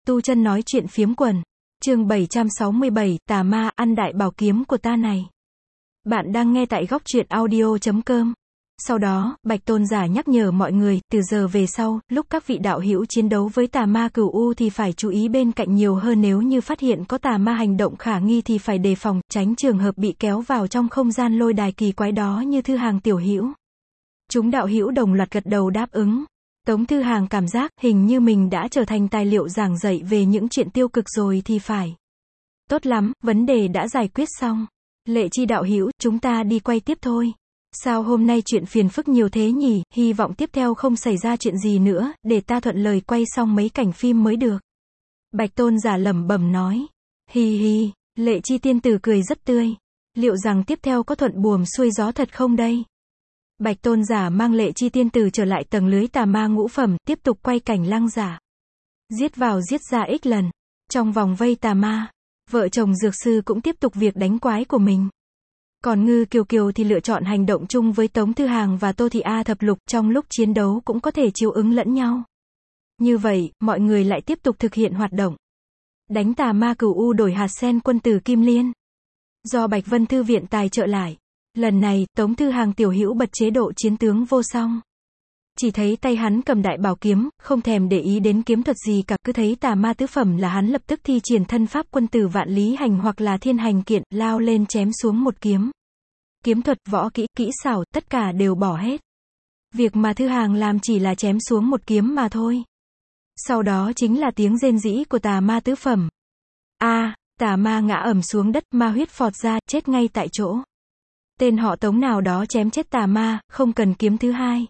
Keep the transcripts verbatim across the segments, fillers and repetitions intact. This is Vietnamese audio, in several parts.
Tu chân nói chuyện phiếm quần. Chương bảy trăm sáu mươi bảy, tà ma, ăn đại bảo kiếm của ta này. Bạn đang nghe tại góc truyện audio chấm com. Sau đó, Bạch Tôn giả nhắc nhở mọi người, từ giờ về sau, lúc các vị đạo hữu chiến đấu với tà ma cửu u thì phải chú ý bên cạnh nhiều hơn, nếu như phát hiện có tà ma hành động khả nghi thì phải đề phòng, tránh trường hợp bị kéo vào trong không gian lôi đài kỳ quái đó như Thư Hàng tiểu hữu. Chúng đạo hữu đồng loạt gật đầu đáp ứng. Tống Thư Hàng cảm giác, hình như mình đã trở thành tài liệu giảng dạy về những chuyện tiêu cực rồi thì phải. Tốt lắm, vấn đề đã giải quyết xong. Lệ Chi đạo hữu, chúng ta đi quay tiếp thôi. Sao hôm nay chuyện phiền phức nhiều thế nhỉ, hy vọng tiếp theo không xảy ra chuyện gì nữa, để ta thuận lời quay xong mấy cảnh phim mới được. Bạch Tôn giả lẩm bẩm nói. Hi hi, Lệ Chi tiên tử cười rất tươi. Liệu rằng tiếp theo có thuận buồm xuôi gió thật không đây? Bạch Tôn giả mang Lệ Chi tiên tử trở lại tầng lưới tà ma ngũ phẩm, tiếp tục quay cảnh Lăng giả. Giết vào giết ra ít lần. Trong vòng vây tà ma, vợ chồng dược sư cũng tiếp tục việc đánh quái của mình. Còn Ngư Kiều Kiều thì lựa chọn hành động chung với Tống Thư Hàng và Tô Thị A thập lục, trong lúc chiến đấu cũng có thể chiếu ứng lẫn nhau. Như vậy, mọi người lại tiếp tục thực hiện hoạt động. Đánh tà ma cửu u đổi hạt sen quân tử Kim Liên. Do Bạch Vân Thư viện tài trợ lại. Lần này, Tống Thư Hàng tiểu hữu bật chế độ chiến tướng vô song. Chỉ thấy tay hắn cầm đại bảo kiếm, không thèm để ý đến kiếm thuật gì cả, cứ thấy tà ma tứ phẩm là hắn lập tức thi triển thân pháp quân tử vạn lý hành hoặc là thiên hành kiện, lao lên chém xuống một kiếm. Kiếm thuật, võ kỹ, kỹ xảo, tất cả đều bỏ hết. Việc mà Thư Hàng làm chỉ là chém xuống một kiếm mà thôi. Sau đó chính là tiếng rên rỉ của tà ma tứ phẩm. A, à, tà ma ngã ầm xuống đất, ma huyết phọt ra, chết ngay tại chỗ. Tên họ Tống nào đó chém chết tà ma, không cần kiếm thứ hai.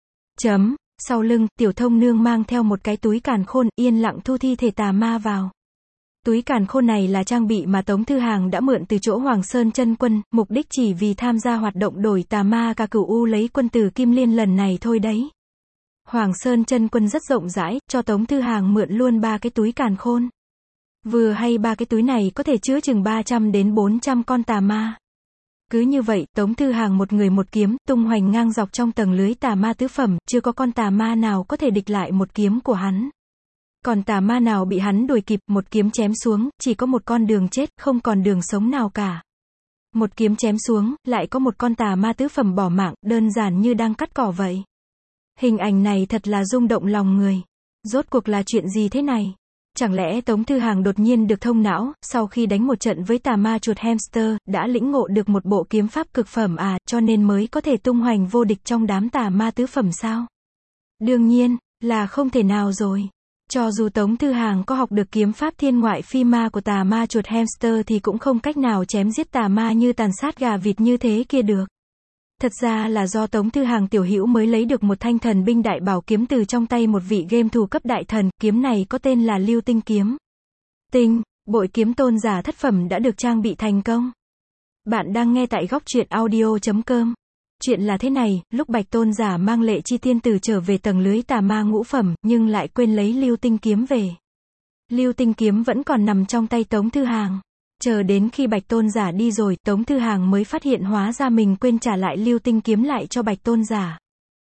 Chấm, sau lưng, Tiểu Thông Nương mang theo một cái túi càn khôn, yên lặng thu thi thể tà ma vào. Túi càn khôn này là trang bị mà Tống Thư Hàng đã mượn từ chỗ Hoàng Sơn Chân Quân, mục đích chỉ vì tham gia hoạt động đổi tà ma cả cửu u lấy quân tử Kim Liên lần này thôi đấy. Hoàng Sơn Chân Quân rất rộng rãi, cho Tống Thư Hàng mượn luôn ba cái túi càn khôn. Vừa hay ba cái túi này có thể chứa chừng ba trăm đến bốn trăm con tà ma. Cứ như vậy, Tống Thư Hàng một người một kiếm, tung hoành ngang dọc trong tầng lưới tà ma tứ phẩm, chưa có con tà ma nào có thể địch lại một kiếm của hắn. Còn tà ma nào bị hắn đuổi kịp, một kiếm chém xuống, chỉ có một con đường chết, không còn đường sống nào cả. Một kiếm chém xuống, lại có một con tà ma tứ phẩm bỏ mạng, đơn giản như đang cắt cỏ vậy. Hình ảnh này thật là rung động lòng người. Rốt cuộc là chuyện gì thế này? Chẳng lẽ Tống Thư Hàng đột nhiên được thông não, sau khi đánh một trận với tà ma chuột hamster, đã lĩnh ngộ được một bộ kiếm pháp cực phẩm à, cho nên mới có thể tung hoành vô địch trong đám tà ma tứ phẩm sao? Đương nhiên, là không thể nào rồi. Cho dù Tống Thư Hàng có học được kiếm pháp thiên ngoại phi ma của tà ma chuột hamster thì cũng không cách nào chém giết tà ma như tàn sát gà vịt như thế kia được. Thật ra là do Tống Thư Hàng tiểu hữu mới lấy được một thanh thần binh đại bảo kiếm từ trong tay một vị game thủ cấp đại thần, kiếm này có tên là Lưu Tinh kiếm. Tinh, bội kiếm tôn giả thất phẩm đã được trang bị thành công. Bạn đang nghe tại góc truyện audio chấm com. Chuyện là thế này, lúc Bạch Tôn giả mang Lệ Chi tiên tử trở về tầng lưới tà ma ngũ phẩm, nhưng lại quên lấy Lưu Tinh kiếm về. Lưu Tinh kiếm vẫn còn nằm trong tay Tống Thư Hàng. Chờ đến khi Bạch Tôn giả đi rồi, Tống Thư Hàng mới phát hiện hóa ra mình quên trả lại Lưu Tinh kiếm lại cho Bạch Tôn giả.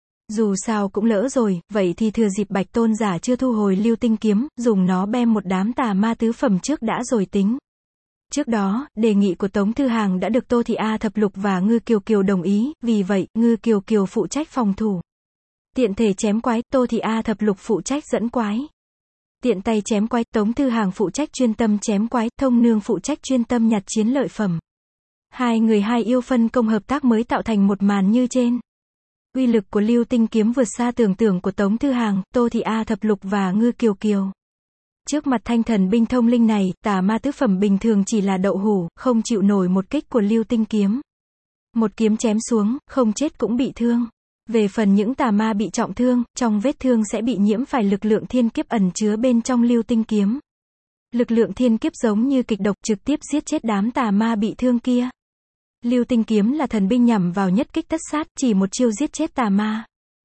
Dù sao cũng lỡ rồi, vậy thì thừa dịp Bạch Tôn giả chưa thu hồi Lưu Tinh kiếm, dùng nó bem một đám tà ma tứ phẩm trước đã rồi tính. Trước đó, đề nghị của Tống Thư Hàng đã được Tô Thị A thập lục và Ngư Kiều Kiều đồng ý, vì vậy, Ngư Kiều Kiều phụ trách phòng thủ. Tiện thể chém quái, Tô Thị A thập lục phụ trách dẫn quái. Tiện tay chém quái, Tống Thư Hàng phụ trách chuyên tâm chém quái, Thông Nương phụ trách chuyên tâm nhặt chiến lợi phẩm. Hai người hai yêu phân công hợp tác mới tạo thành một màn như trên. Uy lực của Lưu Tinh kiếm vượt xa tưởng tượng của Tống Thư Hàng, Tô Thị A thập lục và Ngư Kiều Kiều. Trước mặt thanh thần binh thông linh này, tà ma tứ phẩm bình thường chỉ là đậu hủ, không chịu nổi một kích của Lưu Tinh kiếm. Một kiếm chém xuống, không chết cũng bị thương. Về phần những tà ma bị trọng thương, trong vết thương sẽ bị nhiễm phải lực lượng thiên kiếp ẩn chứa bên trong Lưu Tinh kiếm. Lực lượng thiên kiếp giống như kịch độc trực tiếp giết chết đám tà ma bị thương kia. Lưu Tinh kiếm là thần binh nhằm vào nhất kích tất sát, chỉ một chiêu giết chết tà ma.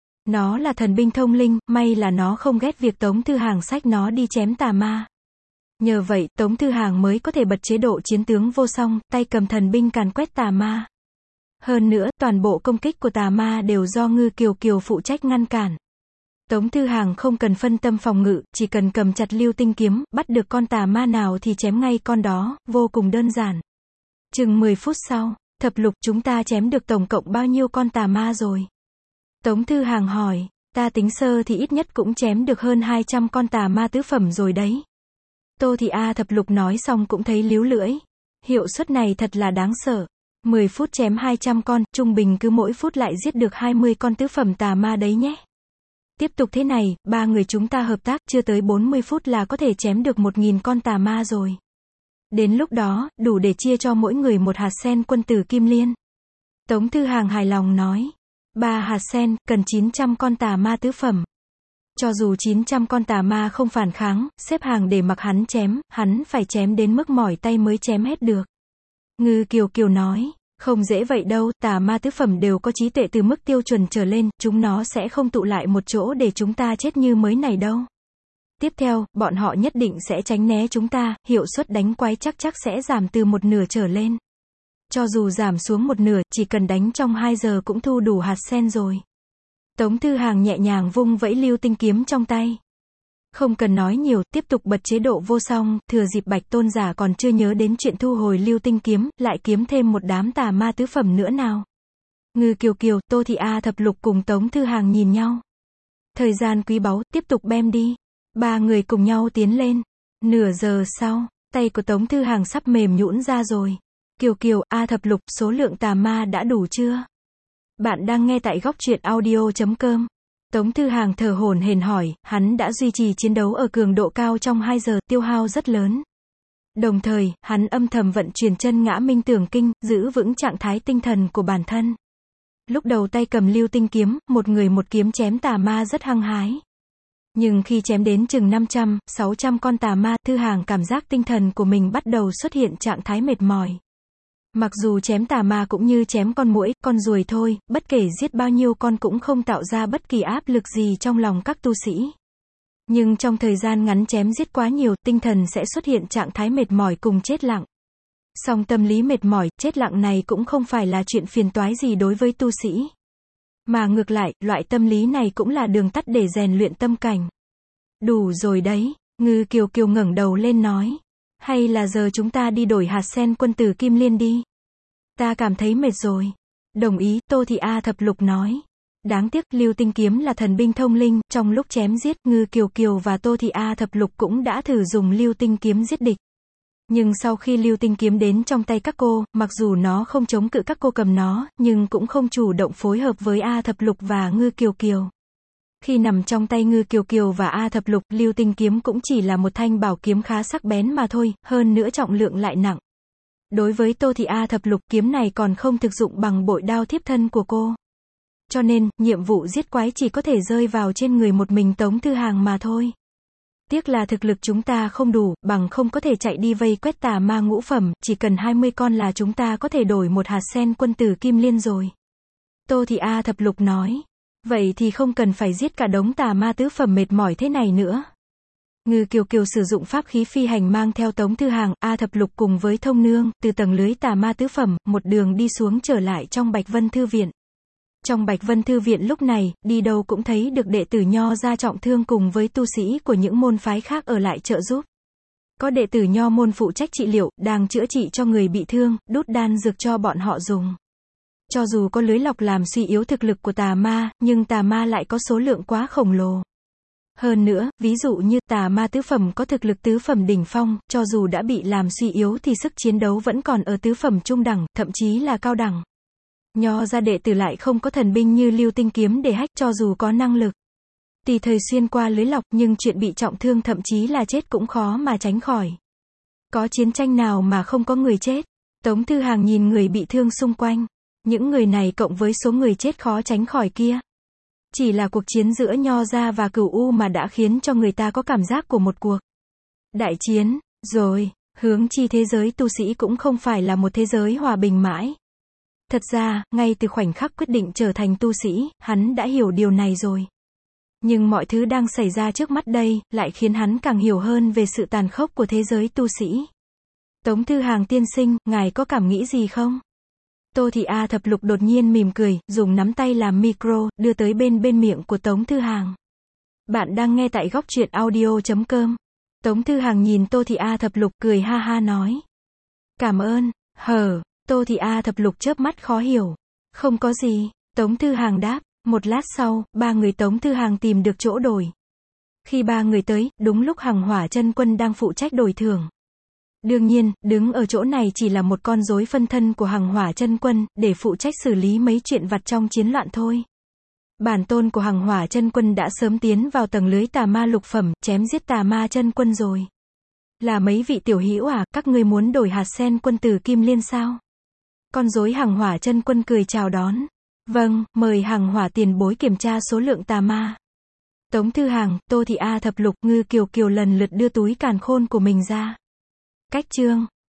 Nó là thần binh thông linh, may là nó không ghét việc Tống Thư Hàng xách nó đi chém tà ma. Nhờ vậy, Tống Thư Hàng mới có thể bật chế độ chiến tướng vô song, tay cầm thần binh càn quét tà ma. Hơn nữa, toàn bộ công kích của tà ma đều do Ngư Kiều Kiều phụ trách ngăn cản. Tống Thư Hàng không cần phân tâm phòng ngự, chỉ cần cầm chặt lưu tinh kiếm, bắt được con tà ma nào thì chém ngay con đó, vô cùng đơn giản. Chừng mười phút sau, Thập Lục, chúng ta chém được tổng cộng bao nhiêu con tà ma rồi? Tống Thư Hàng hỏi, ta tính sơ thì ít nhất cũng chém được hơn hai trăm con tà ma tứ phẩm rồi đấy. Tô Thị A Thập Lục nói xong cũng thấy líu lưỡi. Hiệu suất này thật là đáng sợ. mười phút chém hai trăm con, trung bình cứ mỗi phút lại giết được hai mươi con tứ phẩm tà ma đấy nhé. Tiếp tục thế này, ba người chúng ta hợp tác, chưa tới bốn mươi phút là có thể chém được một nghìn con tà ma rồi. Đến lúc đó, đủ để chia cho mỗi người một hạt sen quân tử kim liên. Tống Thư Hàng hài lòng nói. Ba hạt sen, cần chín trăm con tà ma tứ phẩm. Cho dù chín trăm con tà ma không phản kháng, xếp hàng để mặc hắn chém, hắn phải chém đến mức mỏi tay mới chém hết được. Ngư Kiều Kiều nói, không dễ vậy đâu, tà ma tứ phẩm đều có trí tuệ từ mức tiêu chuẩn trở lên, chúng nó sẽ không tụ lại một chỗ để chúng ta chết như mới này đâu. Tiếp theo, bọn họ nhất định sẽ tránh né chúng ta, hiệu suất đánh quái chắc chắc sẽ giảm từ một nửa trở lên. Cho dù giảm xuống một nửa, chỉ cần đánh trong hai giờ cũng thu đủ hạt sen rồi. Tống Thư Hàng nhẹ nhàng vung vẫy lưu tinh kiếm trong tay. Không cần nói nhiều, tiếp tục bật chế độ vô song, thừa dịp Bạch Tôn giả còn chưa nhớ đến chuyện thu hồi lưu tinh kiếm, lại kiếm thêm một đám tà ma tứ phẩm nữa nào. Ngư Kiều Kiều, Tô Thị A Thập Lục cùng Tống Thư Hàng nhìn nhau. Thời gian quý báu, tiếp tục bem đi. Ba người cùng nhau tiến lên. Nửa giờ sau, tay của Tống Thư Hàng sắp mềm nhũn ra rồi. Kiều Kiều, A Thập Lục, số lượng tà ma đã đủ chưa? Bạn đang nghe tại góc truyện audio chấm com. Tống Thư Hàng thở hổn hển hỏi, hắn đã duy trì chiến đấu ở cường độ cao trong hai giờ, tiêu hao rất lớn. Đồng thời, hắn âm thầm vận chuyển chân ngã minh tưởng kinh, giữ vững trạng thái tinh thần của bản thân. Lúc đầu tay cầm lưu tinh kiếm, một người một kiếm chém tà ma rất hăng hái. Nhưng khi chém đến chừng năm trăm, sáu trăm con tà ma, Thư Hàng cảm giác tinh thần của mình bắt đầu xuất hiện trạng thái mệt mỏi. Mặc dù chém tà ma cũng như chém con muỗi, con ruồi thôi, bất kể giết bao nhiêu con cũng không tạo ra bất kỳ áp lực gì trong lòng các tu sĩ. Nhưng trong thời gian ngắn chém giết quá nhiều, tinh thần sẽ xuất hiện trạng thái mệt mỏi cùng chết lặng. Song tâm lý mệt mỏi, chết lặng này cũng không phải là chuyện phiền toái gì đối với tu sĩ. Mà ngược lại, loại tâm lý này cũng là đường tắt để rèn luyện tâm cảnh. Đủ rồi đấy, Ngư Kiều Kiều ngẩng đầu lên nói. Hay là giờ chúng ta đi đổi hạt sen quân tử kim liên đi. Ta cảm thấy mệt rồi. Đồng ý, Tô Thị A Thập Lục nói. Đáng tiếc, lưu tinh kiếm là thần binh thông linh, trong lúc chém giết, Ngư Kiều Kiều và Tô Thị A Thập Lục cũng đã thử dùng lưu tinh kiếm giết địch. Nhưng sau khi lưu tinh kiếm đến trong tay các cô, mặc dù nó không chống cự các cô cầm nó, nhưng cũng không chủ động phối hợp với A Thập Lục và Ngư Kiều Kiều. Khi nằm trong tay Ngư Kiều Kiều và A Thập Lục, lưu tinh kiếm cũng chỉ là một thanh bảo kiếm khá sắc bén mà thôi, hơn nữa trọng lượng lại nặng. Đối với Tô Thị A Thập Lục, kiếm này còn không thực dụng bằng bội đao thiếp thân của cô. Cho nên, nhiệm vụ giết quái chỉ có thể rơi vào trên người một mình Tống Thư Hàng mà thôi. Tiếc là thực lực chúng ta không đủ, bằng không có thể chạy đi vây quét tà ma ngũ phẩm, chỉ cần hai mươi con là chúng ta có thể đổi một hạt sen quân tử kim liên rồi. Tô Thị A Thập Lục nói. Vậy thì không cần phải giết cả đống tà ma tứ phẩm mệt mỏi thế này nữa. Ngư Kiều Kiều sử dụng pháp khí phi hành mang theo Tống Thư Hàng, A Thập Lục cùng với Thông Nương, từ tầng lưới tà ma tứ phẩm, một đường đi xuống trở lại trong Bạch Vân Thư Viện. Trong Bạch Vân Thư Viện lúc này, đi đâu cũng thấy được đệ tử Nho gia trọng thương cùng với tu sĩ của những môn phái khác ở lại trợ giúp. Có đệ tử Nho môn phụ trách trị liệu, đang chữa trị cho người bị thương, đút đan dược cho bọn họ dùng. Cho dù có lưới lọc làm suy yếu thực lực của tà ma, nhưng tà ma lại có số lượng quá khổng lồ. Hơn nữa, ví dụ như tà ma tứ phẩm có thực lực tứ phẩm đỉnh phong, cho dù đã bị làm suy yếu thì sức chiến đấu vẫn còn ở tứ phẩm trung đẳng, thậm chí là cao đẳng. Nho gia đệ tử lại không có thần binh như lưu tinh kiếm để hack, cho dù có năng lực tùy thời xuyên qua lưới lọc, nhưng chuyện bị trọng thương thậm chí là chết cũng khó mà tránh khỏi. Có chiến tranh nào mà không có người chết? Tống Thư Hàng nhìn người bị thương xung quanh. Những người này cộng với số người chết khó tránh khỏi kia. Chỉ là cuộc chiến giữa Nho gia và Cửu U mà đã khiến cho người ta có cảm giác của một cuộc đại chiến, rồi, hướng chi thế giới tu sĩ cũng không phải là một thế giới hòa bình mãi. Thật ra, ngay từ khoảnh khắc quyết định trở thành tu sĩ, hắn đã hiểu điều này rồi. Nhưng mọi thứ đang xảy ra trước mắt đây, lại khiến hắn càng hiểu hơn về sự tàn khốc của thế giới tu sĩ. Tống Thư Hàng tiên sinh, ngài có cảm nghĩ gì không? Tô Thị A Thập Lục đột nhiên mỉm cười, dùng nắm tay làm micro, đưa tới bên bên miệng của Tống Thư Hàng. Bạn đang nghe tại góc truyện audio.com. Tống Thư Hằng nhìn Tô Thị A Thập Lục cười ha ha nói. Cảm ơn, hờ, Tô Thị A Thập Lục chớp mắt khó hiểu. Không có gì, Tống Thư Hằng đáp. Một lát sau, ba người Tống Thư Hằng tìm được chỗ đổi. Khi ba người tới, đúng lúc Hằng Hỏa Chân Quân đang phụ trách đổi thưởng. Đương nhiên, đứng ở chỗ này chỉ là một con rối phân thân của Hằng Hỏa Chân Quân, để phụ trách xử lý mấy chuyện vặt trong chiến loạn thôi. Bản tôn của Hằng Hỏa Chân Quân đã sớm tiến vào tầng lưới tà ma lục phẩm, chém giết tà ma chân quân rồi. Là mấy vị tiểu hữu à, các ngươi muốn đổi hạt sen quân tử Kim Liên sao? Con rối Hằng Hỏa Chân Quân cười chào đón. Vâng, mời Hằng Hỏa tiền bối kiểm tra số lượng tà ma. Tống Thư Hằng, Tô Thị A Thập Lục, Ngư Kiều Kiều lần lượt đưa túi càn khôn của mình ra. Cách chương